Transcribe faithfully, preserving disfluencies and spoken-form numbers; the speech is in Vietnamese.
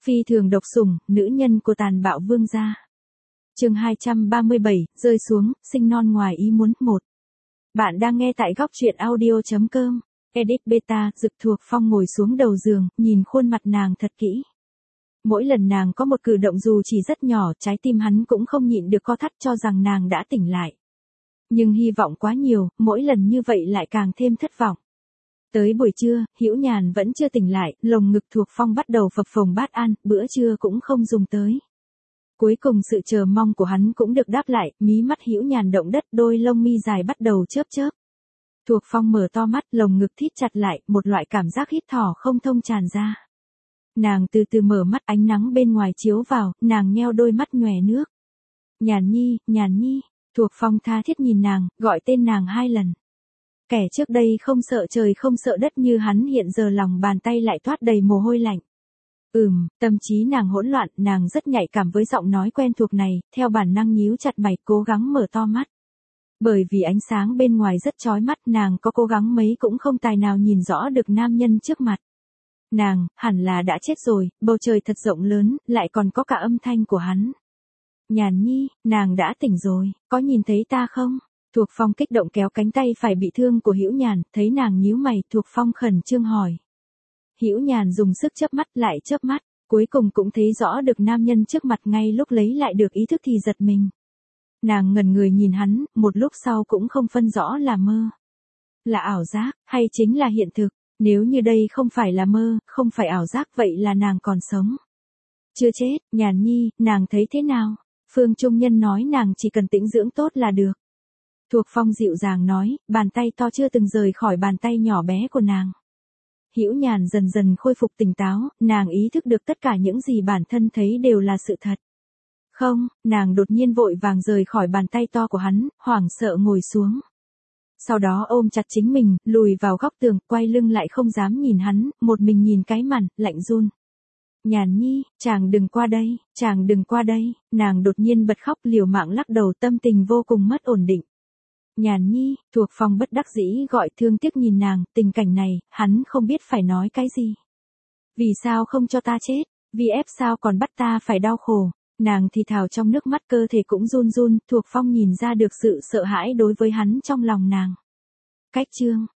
Phi thường độc sủng, nữ nhân của tàn bạo vương gia. Chương hai trăm ba mươi bảy, rơi xuống, sinh non ngoài ý muốn. Một. Bạn đang nghe tại góc truyện audio chấm com. Edit beta. Dực Thuộc Phong ngồi xuống đầu giường, nhìn khuôn mặt nàng thật kỹ. Mỗi lần nàng có một cử động dù chỉ rất nhỏ, trái tim hắn cũng không nhịn được co thắt, cho rằng nàng đã tỉnh lại. Nhưng hy vọng quá nhiều, mỗi lần như vậy lại càng thêm thất vọng. Tới buổi trưa, Hữu Nhàn vẫn chưa tỉnh lại, lồng ngực Thuộc Phong bắt đầu phập phồng bát an, bữa trưa cũng không dùng tới. Cuối cùng sự chờ mong của hắn cũng được đáp lại, mí mắt Hữu Nhàn động đất, đôi lông mi dài bắt đầu chớp chớp. Thuộc Phong mở to mắt, lồng ngực thít chặt lại, một loại cảm giác hít thở không thông tràn ra. Nàng từ từ mở mắt, ánh nắng bên ngoài chiếu vào, nàng nheo đôi mắt nhòe nước. Nhàn Nhi, Nhàn Nhi. Thuộc Phong tha thiết nhìn nàng, gọi tên nàng hai lần. Kẻ trước đây không sợ trời không sợ đất như hắn hiện giờ lòng bàn tay lại toát đầy mồ hôi lạnh. Ừm, tâm trí nàng hỗn loạn, nàng rất nhạy cảm với giọng nói quen thuộc này, theo bản năng nhíu chặt mày, cố gắng mở to mắt. Bởi vì ánh sáng bên ngoài rất chói mắt, nàng có cố gắng mấy cũng không tài nào nhìn rõ được nam nhân trước mặt. Nàng, hẳn là đã chết rồi, bầu trời thật rộng lớn, lại còn có cả âm thanh của hắn. Nhàn Nhi, nàng đã tỉnh rồi, có nhìn thấy ta không? Thuộc Phong kích động kéo cánh tay phải bị thương của Hữu Nhàn, thấy nàng nhíu mày, Thuộc Phong khẩn trương hỏi. Hữu Nhàn dùng sức chớp mắt lại chớp mắt, cuối cùng cũng thấy rõ được nam nhân trước mặt, ngay lúc lấy lại được ý thức thì giật mình. Nàng ngẩn người nhìn hắn, một lúc sau cũng không phân rõ là mơ, là ảo giác, hay chính là hiện thực. Nếu như đây không phải là mơ, không phải ảo giác, vậy là nàng còn sống. Chưa chết. Nhàn Nhi, nàng thấy thế nào? Phương Trung Nhân nói nàng chỉ cần tĩnh dưỡng tốt là được. Thuộc Phong dịu dàng nói, bàn tay to chưa từng rời khỏi bàn tay nhỏ bé của nàng. Hữu Nhàn dần dần khôi phục tỉnh táo, nàng ý thức được tất cả những gì bản thân thấy đều là sự thật. Không, nàng đột nhiên vội vàng rời khỏi bàn tay to của hắn, hoảng sợ ngồi xuống. Sau đó ôm chặt chính mình, lùi vào góc tường, quay lưng lại không dám nhìn hắn, một mình nhìn cái màn, lạnh run. Nhàn Nhi, chàng đừng qua đây, chàng đừng qua đây. Nàng đột nhiên bật khóc, liều mạng lắc đầu, tâm tình vô cùng mất ổn định. Nhàn Nhi. Thuộc Phong bất đắc dĩ gọi, thương tiếc nhìn nàng, tình cảnh này, hắn không biết phải nói cái gì. Vì sao không cho ta chết? Vì ép sao còn bắt ta phải đau khổ? Nàng thì thào trong nước mắt, cơ thể cũng run run. Thuộc Phong nhìn ra được sự sợ hãi đối với hắn trong lòng nàng. Cách chương.